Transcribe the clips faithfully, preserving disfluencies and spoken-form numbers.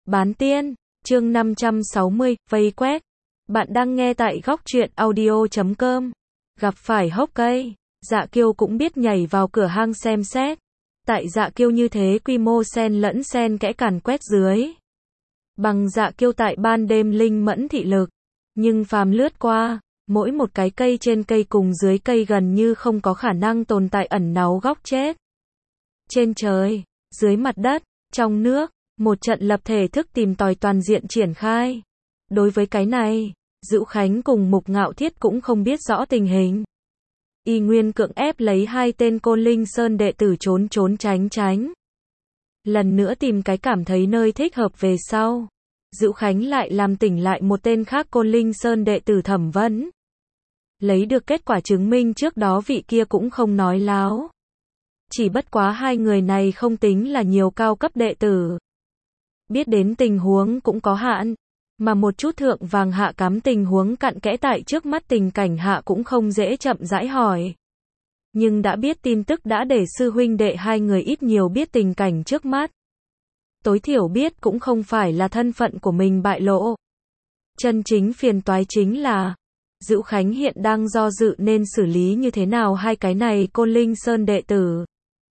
Bán tiên, chương năm trăm sáu mươi, vây quét. Bạn đang nghe tại góc truyện audio chấm com. Gặp phải hốc cây, Dạ Kiêu cũng biết nhảy vào cửa hang xem xét. Tại Dạ Kiêu như thế quy mô xen lẫn xen kẽ càn quét dưới. Bằng Dạ Kiêu tại ban đêm linh mẫn thị lực. Nhưng phàm lướt qua, mỗi một cái cây trên cây cùng dưới cây gần như không có khả năng tồn tại ẩn náu góc chết. Trên trời, dưới mặt đất, trong nước, một trận lập thể thức tìm tòi toàn diện triển khai. Đối với cái này, Dữu Khánh cùng Mục Ngạo Thiết cũng không biết rõ tình hình. Y nguyên cưỡng ép lấy hai tên Côn Linh Sơn đệ tử trốn trốn tránh tránh. Lần nữa tìm cái cảm thấy nơi thích hợp về sau. Dữu Khánh lại làm tỉnh lại một tên khác Côn Linh Sơn đệ tử Thẩm Vấn. Lấy được kết quả chứng minh trước đó vị kia cũng không nói láo. Chỉ bất quá hai người này không tính là nhiều cao cấp đệ tử. Biết đến tình huống cũng có hạn, mà một chút thượng vàng hạ cám tình huống cặn kẽ tại trước mắt tình cảnh hạ cũng không dễ chậm rãi hỏi. Nhưng đã biết tin tức đã để sư huynh đệ hai người ít nhiều biết tình cảnh trước mắt. Tối thiểu biết cũng không phải là thân phận của mình bại lộ. Chân chính phiền toái chính là, Dữu Khánh hiện đang do dự nên xử lý như thế nào hai cái này Côn Linh Sơn đệ tử.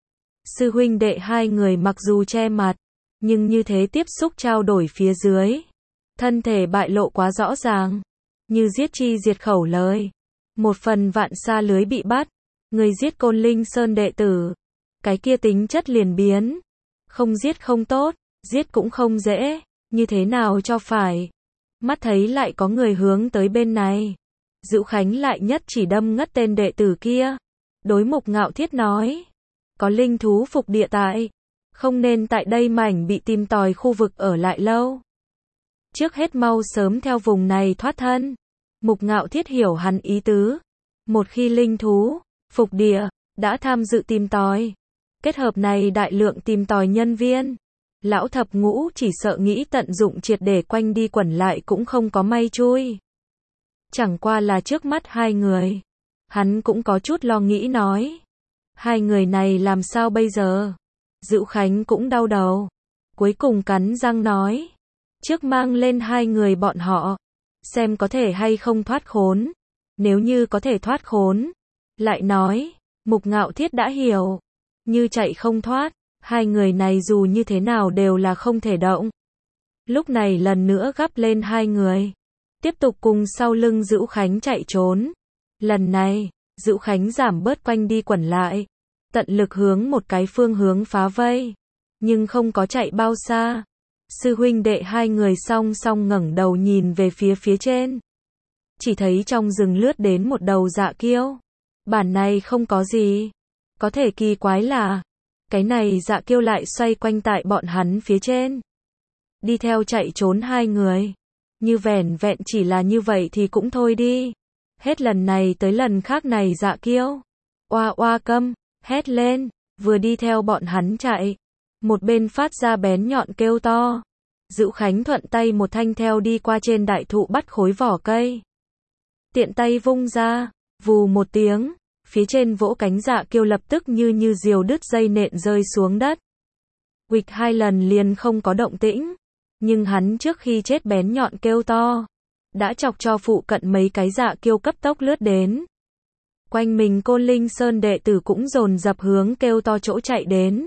Sư huynh đệ hai người mặc dù che mặt, nhưng như thế tiếp xúc trao đổi phía dưới. Thân thể bại lộ quá rõ ràng. Như giết chi diệt khẩu lời. Một phần vạn sa lưới bị bắt. Người giết Côn Linh Sơn đệ tử. Cái kia tính chất liền biến. Không giết không tốt, giết cũng không dễ. Như thế nào cho phải. Mắt thấy lại có người hướng tới bên này. Dữu Khánh lại nhất chỉ đâm ngất tên đệ tử kia. Đối Mục Ngạo Thiết nói. Có linh thú phục địa tại. Không nên tại đây mảnh bị tìm tòi khu vực ở lại lâu. Trước hết mau sớm theo vùng này thoát thân. Mục Ngạo Thiết hiểu hắn ý tứ. Một khi linh thú, phục địa, đã tham dự tìm tòi. Kết hợp này đại lượng tìm tòi nhân viên. Lão thập ngũ chỉ sợ nghĩ tận dụng triệt để quanh đi quẩn lại cũng không có may chui. Chẳng qua là trước mắt hai người. Hắn cũng có chút lo nghĩ nói. Hai người này làm sao bây giờ? Dữu Khánh cũng đau đầu. Cuối cùng cắn răng nói. Trước mang lên hai người bọn họ. Xem có thể hay không thoát khốn. Nếu như có thể thoát khốn. Lại nói. Mục Ngạo Thiết đã hiểu. Như chạy không thoát. Hai người này dù như thế nào đều là không thể động. Lúc này lần nữa gắp lên hai người. Tiếp tục cùng sau lưng Dữu Khánh chạy trốn. Lần này, Dữu Khánh giảm bớt quanh đi quẩn lại. Tận lực hướng một cái phương hướng phá vây. Nhưng không có chạy bao xa. Sư huynh đệ hai người song song ngẩng đầu nhìn về phía phía trên. Chỉ thấy trong rừng lướt đến một đầu Dạ Kiêu. Bản này không có gì. Có thể kỳ quái là, cái này Dạ Kiêu lại xoay quanh tại bọn hắn phía trên. Đi theo chạy trốn hai người. Như vẻn vẹn chỉ là như vậy thì cũng thôi đi. Hết lần này tới lần khác này Dạ Kiêu. Oa oa câm, hét lên, vừa đi theo bọn hắn chạy. Một bên phát ra bén nhọn kêu to. Dữu Khánh thuận tay một thanh theo đi qua trên đại thụ bắt khối vỏ cây. Tiện tay vung ra, vù một tiếng, phía trên vỗ cánh Dạ Kiêu lập tức như như diều đứt dây nện rơi xuống đất. Quịch hai lần liền không có động tĩnh, nhưng hắn trước khi chết bén nhọn kêu to, đã chọc cho phụ cận mấy cái Dạ Kiêu cấp tốc lướt đến. Quanh mình Côn Linh Sơn đệ tử cũng dồn dập hướng kêu to chỗ chạy đến.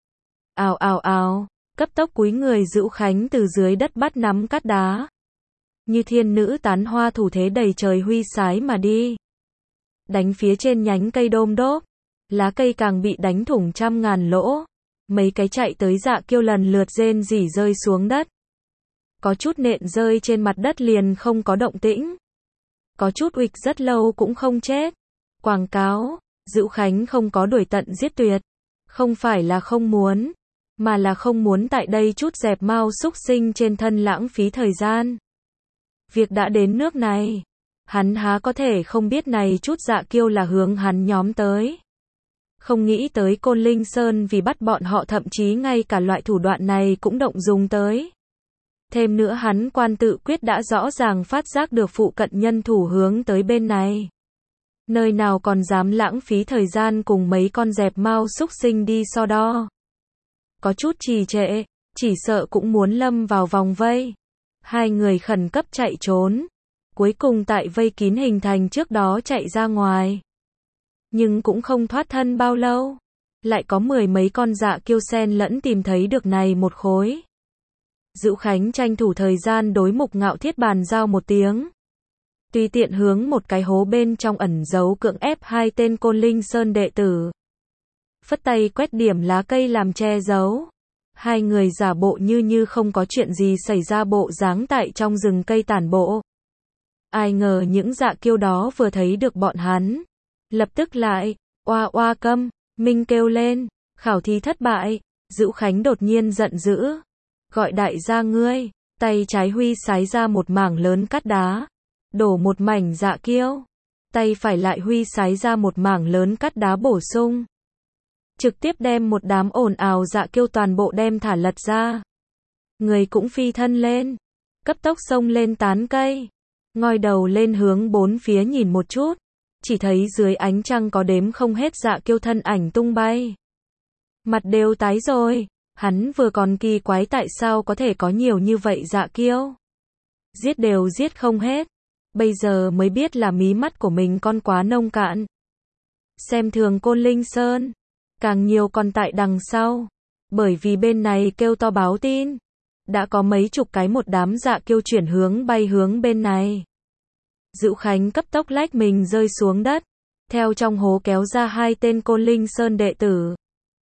Ào ào ào, cấp tốc cúi người Dữu Khánh từ dưới đất bắt nắm cát đá. Như thiên nữ tán hoa thủ thế đầy trời huy sái mà đi. Đánh phía trên nhánh cây đôm đốp, lá cây càng bị đánh thủng trăm ngàn lỗ. Mấy cái chạy tới Dạ Kiêu lần lượt rên rỉ rơi xuống đất. Có chút nện rơi trên mặt đất liền không có động tĩnh. Có chút uịch rất lâu cũng không chết. Quảng cáo, Dữu Khánh không có đuổi tận giết tuyệt. Không phải là không muốn, mà là không muốn tại đây chút dẹp mau xúc sinh trên thân lãng phí thời gian. Việc đã đến nước này, hắn há có thể không biết này chút Dạ Kiêu là hướng hắn nhóm tới. Không nghĩ tới Côn Linh Sơn vì bắt bọn họ thậm chí ngay cả loại thủ đoạn này cũng động dùng tới. Thêm nữa hắn quan tự quyết đã rõ ràng phát giác được phụ cận nhân thủ hướng tới bên này. Nơi nào còn dám lãng phí thời gian cùng mấy con dẹp mau xúc sinh đi so đo. Có chút trì trệ, chỉ sợ cũng muốn lâm vào vòng vây. Hai người khẩn cấp chạy trốn, cuối cùng tại vây kín hình thành trước đó chạy ra ngoài. Nhưng cũng không thoát thân bao lâu, lại có mười mấy con dạ kiêu xen lẫn tìm thấy được này một khối. Dữu Khánh tranh thủ thời gian đối Mục Ngạo Thiết bàn giao một tiếng. Tùy tiện hướng một cái hố bên trong ẩn giấu cưỡng ép hai tên Côn Linh Sơn đệ tử. Phất tay quét điểm lá cây làm che giấu. Hai người giả bộ như như không có chuyện gì xảy ra bộ dáng tại trong rừng cây tản bộ. Ai ngờ những dạ kiêu đó vừa thấy được bọn hắn, lập tức lại, oa oa câm, minh kêu lên, khảo thí thất bại. Dữu Khánh đột nhiên giận dữ, gọi đại gia ngươi, tay trái huy sái ra một mảng lớn cát đá, đổ một mảnh dạ kiêu, tay phải lại huy sái ra một mảng lớn cát đá bổ sung. Trực tiếp đem một đám ồn ào dạ kiêu toàn bộ đem thả lật ra. Người cũng phi thân lên, cấp tốc xông lên tán cây, ngoi đầu lên hướng bốn phía nhìn một chút, chỉ thấy dưới ánh trăng có đếm không hết dạ kiêu thân ảnh tung bay. Mặt đều tái rồi, hắn vừa còn kỳ quái tại sao có thể có nhiều như vậy dạ kiêu. Giết đều giết không hết, bây giờ mới biết là mí mắt của mình con quá nông cạn. Xem thường Côn Linh Sơn, càng nhiều còn tại đằng sau, bởi vì bên này kêu to báo tin, đã có mấy chục cái một đám dạ kiêu chuyển hướng bay hướng bên này. Dữu Khánh cấp tốc lách mình rơi xuống đất, theo trong hố kéo ra hai tên Côn Linh Sơn đệ tử,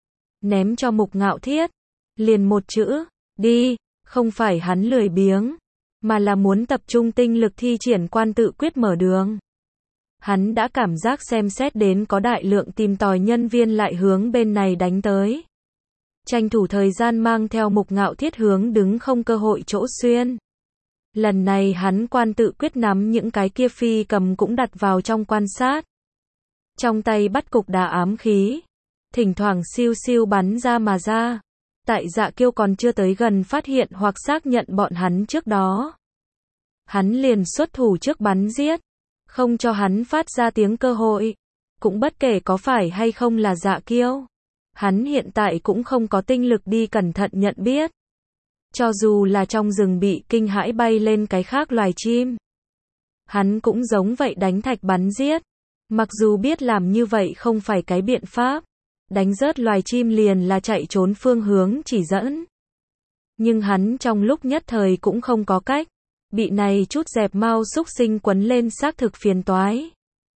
ném cho Mục Ngạo Thiết, liền một chữ, đi. Không phải hắn lười biếng, mà là muốn tập trung tinh lực thi triển quan tự quyết mở đường. Hắn đã cảm giác xem xét đến có đại lượng tìm tòi nhân viên lại hướng bên này đánh tới. Tranh thủ thời gian mang theo Mục Ngạo Thiết hướng đứng không cơ hội chỗ xuyên. Lần này hắn quan tự quyết nắm những cái kia phi cầm cũng đặt vào trong quan sát. Trong tay bắt cục đá ám khí, thỉnh thoảng siêu siêu bắn ra mà ra. Tại dạ kiêu còn chưa tới gần phát hiện hoặc xác nhận bọn hắn trước đó, hắn liền xuất thủ trước bắn giết, không cho hắn phát ra tiếng cơ hội. Cũng bất kể có phải hay không là dạ kiêu, hắn hiện tại cũng không có tinh lực đi cẩn thận nhận biết. Cho dù là trong rừng bị kinh hãi bay lên cái khác loài chim, hắn cũng giống vậy đánh thạch bắn giết. Mặc dù biết làm như vậy không phải cái biện pháp, đánh rớt loài chim liền là chạy trốn phương hướng chỉ dẫn. Nhưng hắn trong lúc nhất thời cũng không có cách, bị này chút dẹp mau xúc sinh quấn lên xác thực phiền toái.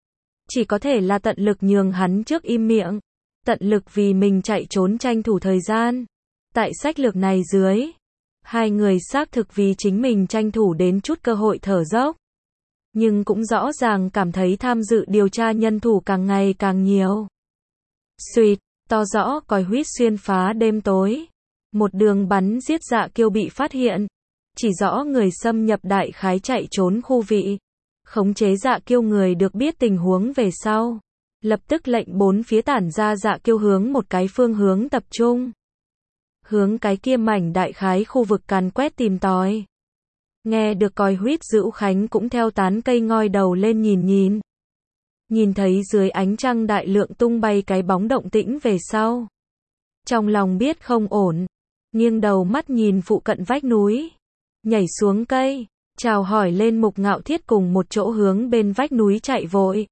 Chỉ có thể là tận lực nhường hắn trước im miệng, tận lực vì mình chạy trốn tranh thủ thời gian. Tại sách lược này dưới, hai người xác thực vì chính mình tranh thủ đến chút cơ hội thở dốc. Nhưng cũng rõ ràng cảm thấy tham dự điều tra nhân thủ càng ngày càng nhiều. Xuỵt, to rõ còi huýt xuyên phá đêm tối. Một đường bắn giết dạ kiêu bị phát hiện. Chỉ rõ người xâm nhập đại khái chạy trốn khu vị. Khống chế dạ kiêu người được biết tình huống về sau, lập tức lệnh bốn phía tản ra dạ kiêu hướng một cái phương hướng tập trung. Hướng cái kia mảnh đại khái khu vực càn quét tìm tòi. Nghe được còi huýt Dữu Khánh cũng theo tán cây ngoi đầu lên nhìn nhìn. Nhìn thấy dưới ánh trăng đại lượng tung bay cái bóng động tĩnh về sau. Trong lòng biết không ổn, nghiêng đầu mắt nhìn phụ cận vách núi. Nhảy xuống cây, chào hỏi lên Mục Ngạo Thiết cùng một chỗ hướng bên vách núi chạy vội.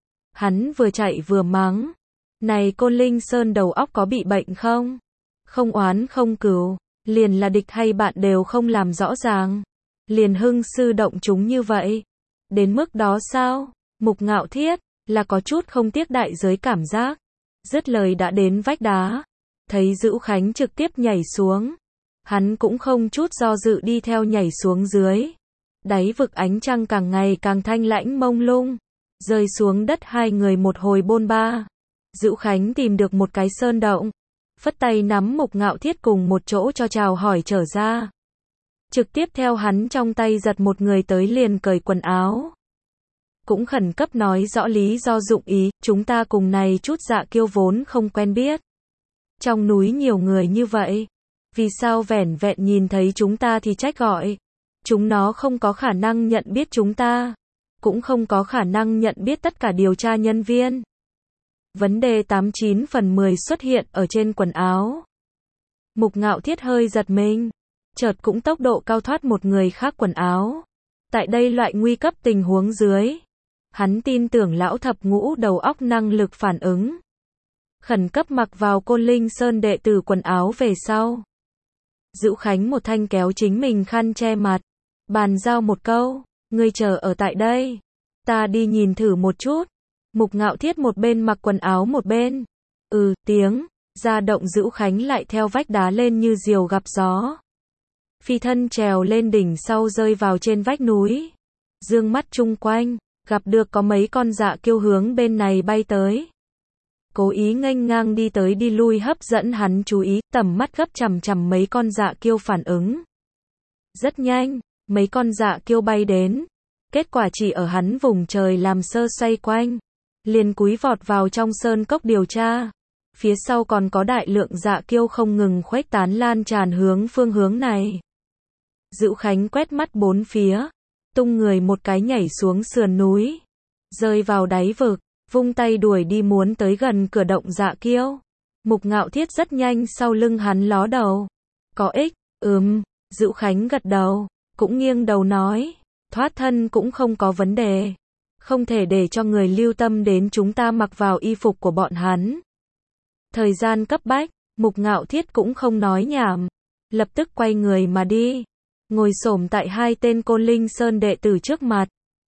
Hắn vừa chạy vừa mắng. Này Côn Linh Sơn đầu óc có bị bệnh không? Không oán không cừu, liền là địch hay bạn đều không làm rõ ràng. Liền hưng sư động chúng như vậy. Đến mức đó sao? Mục Ngạo Thiết, là có chút không tiếc đại giới cảm giác. Dứt lời đã đến vách đá. Thấy Dữu Khánh trực tiếp nhảy xuống. Hắn cũng không chút do dự đi theo nhảy xuống dưới. Đáy vực ánh trăng càng ngày càng thanh lãnh mông lung. Rơi xuống đất hai người một hồi bôn ba. Dữu Khánh tìm được một cái sơn động. Phất tay nắm Mục Ngạo Thiết cùng một chỗ cho chào hỏi trở ra. Trực tiếp theo hắn trong tay giật một người tới liền cởi quần áo. Cũng khẩn cấp nói rõ lý do dụng ý, chúng ta cùng này chút dạ kiêu vốn không quen biết. Trong núi nhiều người như vậy, vì sao vẻn vẹn nhìn thấy chúng ta thì trách gọi. Chúng nó không có khả năng nhận biết chúng ta, cũng không có khả năng nhận biết tất cả điều tra nhân viên. Vấn đề tám chín phần mười xuất hiện ở trên quần áo. Mục Ngạo Thiết hơi giật mình, chợt cũng tốc độ cao thoát một người khác quần áo. Tại đây loại nguy cấp tình huống dưới, hắn tin tưởng lão thập ngũ đầu óc năng lực phản ứng. Khẩn cấp mặc vào Côn Linh Sơn đệ tử quần áo về sau. Dữu Khánh một thanh kéo chính mình khăn che mặt, bàn giao một câu, ngươi chờ ở tại đây, ta đi nhìn thử một chút. Mục Ngạo Thiết một bên mặc quần áo một bên, ừ, tiếng, ra động Dữu Khánh lại theo vách đá lên như diều gặp gió. Phi thân trèo lên đỉnh sau rơi vào trên vách núi. Dương mắt chung quanh, gặp được có mấy con dạ kiêu hướng bên này bay tới. Cố ý nghênh ngang đi tới đi lui hấp dẫn hắn chú ý, tầm mắt gấp chằm chằm mấy con dạ kiêu phản ứng. Rất nhanh, mấy con dạ kiêu bay đến. Kết quả chỉ ở hắn vùng trời làm sơ xoay quanh, liền cúi vọt vào trong sơn cốc điều tra. Phía sau còn có đại lượng dạ kiêu không ngừng khuếch tán lan tràn hướng phương hướng này. Dữu Khánh quét mắt bốn phía, tung người một cái nhảy xuống sườn núi, rơi vào đáy vực, vung tay đuổi đi muốn tới gần cửa động dạ kiêu. Mục Ngạo Thiết rất nhanh sau lưng hắn ló đầu. Có ích, ừm, Dữu Khánh gật đầu, cũng nghiêng đầu nói, thoát thân cũng không có vấn đề. Không thể để cho người lưu tâm đến chúng ta mặc vào y phục của bọn hắn. Thời gian cấp bách, Mục Ngạo Thiết cũng không nói nhảm, lập tức quay người mà đi, ngồi xổm tại hai tên Côn Linh Sơn đệ tử trước mặt.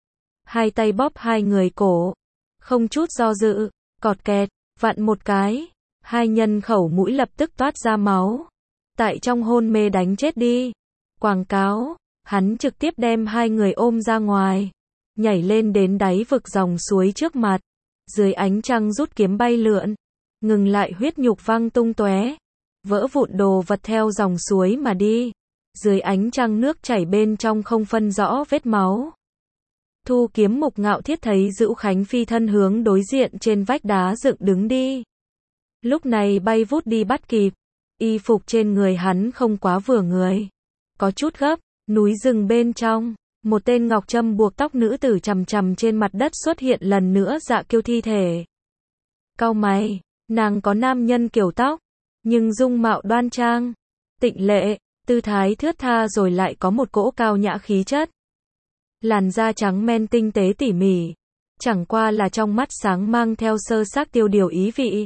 Hai tay bóp hai người cổ, không chút do dự, cọt kẹt, vặn một cái, hai nhân khẩu mũi lập tức toát ra máu. Tại trong hôn mê đánh chết đi. Quảng cáo, hắn trực tiếp đem hai người ôm ra ngoài, nhảy lên đến đáy vực dòng suối trước mặt, dưới ánh trăng rút kiếm bay lượn, ngừng lại huyết nhục văng tung tóe, vỡ vụn đồ vật theo dòng suối mà đi. Dưới ánh trăng nước chảy bên trong không phân rõ vết máu. Thu kiếm Mục Ngạo Thiết thấy Dữu Khánh phi thân hướng đối diện trên vách đá dựng đứng đi. Lúc này bay vút đi bắt kịp, y phục trên người hắn không quá vừa người, có chút gấp. Núi rừng bên trong, một tên ngọc trâm buộc tóc nữ tử chằm chằm trên mặt đất xuất hiện lần nữa dạ kiêu thi thể. Cau mày, nàng có nam nhân kiểu tóc, nhưng dung mạo đoan trang, tịnh lệ, tư thái thướt tha rồi lại có một cỗ cao nhã khí chất. Làn da trắng men tinh tế tỉ mỉ, chẳng qua là trong mắt sáng mang theo sơ xác tiêu điều ý vị.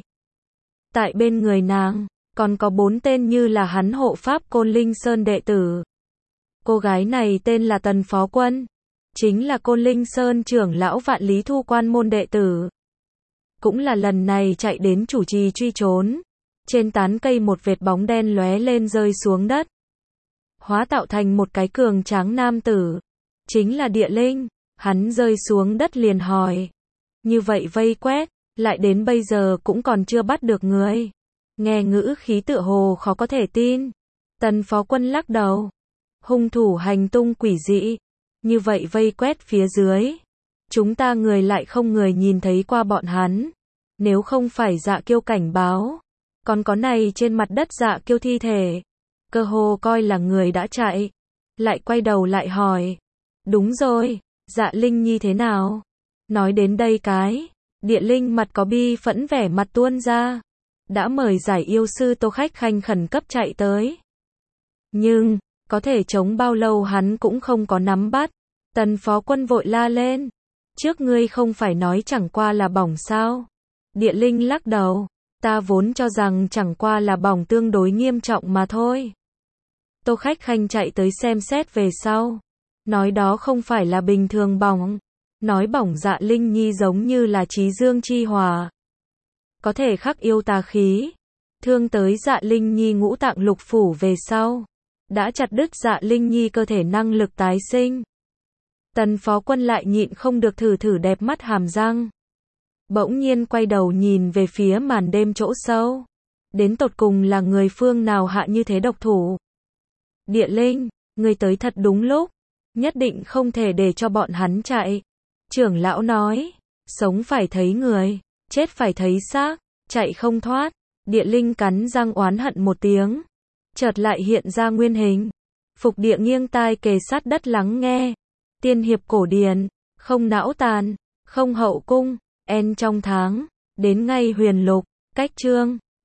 Tại bên người nàng, còn có bốn tên như là hắn hộ pháp Côn Linh Sơn đệ tử. Cô gái này tên là Tần Phó Quân, chính là Côn Linh Sơn trưởng lão Vạn Lý Thu quan môn đệ tử. Cũng là lần này chạy đến chủ trì truy trốn. Trên tán cây một vệt bóng đen lóe lên rơi xuống đất, hóa tạo thành một cái cường tráng nam tử, chính là Địa Linh. Hắn rơi xuống đất liền hỏi, như vậy vây quét, lại đến bây giờ cũng còn chưa bắt được người. Nghe ngữ khí tựa hồ khó có thể tin. Tần Phó Quân lắc đầu, hung thủ hành tung quỷ dị, như vậy vây quét phía dưới, chúng ta người lại không người nhìn thấy qua bọn hắn. Nếu không phải dạ kiêu cảnh báo, còn có này trên mặt đất dạ kiêu thi thể, cơ hồ coi là người đã chạy. Lại quay đầu lại hỏi, đúng rồi, Dạ Linh Nhi thế nào? Nói đến đây cái, Địa Linh mặt có bi phẫn vẻ mặt tuôn ra, đã mời giải yêu sư Tô Khách Khanh khẩn cấp chạy tới. Nhưng, có thể chống bao lâu hắn cũng không có nắm bắt. Tần Phó Quân vội la lên, trước ngươi không phải nói chẳng qua là bỏng sao? Địa Linh lắc đầu, ta vốn cho rằng chẳng qua là bỏng tương đối nghiêm trọng mà thôi. Tô Khách Khanh chạy tới xem xét về sau, nói đó không phải là bình thường bỏng, nói bỏng Dạ Linh Nhi giống như là trí dương chi hỏa, có thể khắc yêu tà khí, thương tới Dạ Linh Nhi ngũ tạng lục phủ về sau, đã chặt đứt Dạ Linh Nhi cơ thể năng lực tái sinh. Tần Phó Quân lại nhịn không được thử thử đẹp mắt hàm răng, bỗng nhiên quay đầu nhìn về phía màn đêm chỗ sâu, đến tột cùng là người phương nào hạ như thế độc thủ. Địa Linh, người tới thật đúng lúc, nhất định không thể để cho bọn hắn chạy. Trưởng lão nói, sống phải thấy người, chết phải thấy xác, chạy không thoát. Địa Linh cắn răng oán hận một tiếng, chợt lại hiện ra nguyên hình. Phục Địa nghiêng tai kề sát đất lắng nghe. Tiên hiệp cổ điển, không não tàn, không hậu cung, en trong tháng, đến ngay huyền lục, cách chương.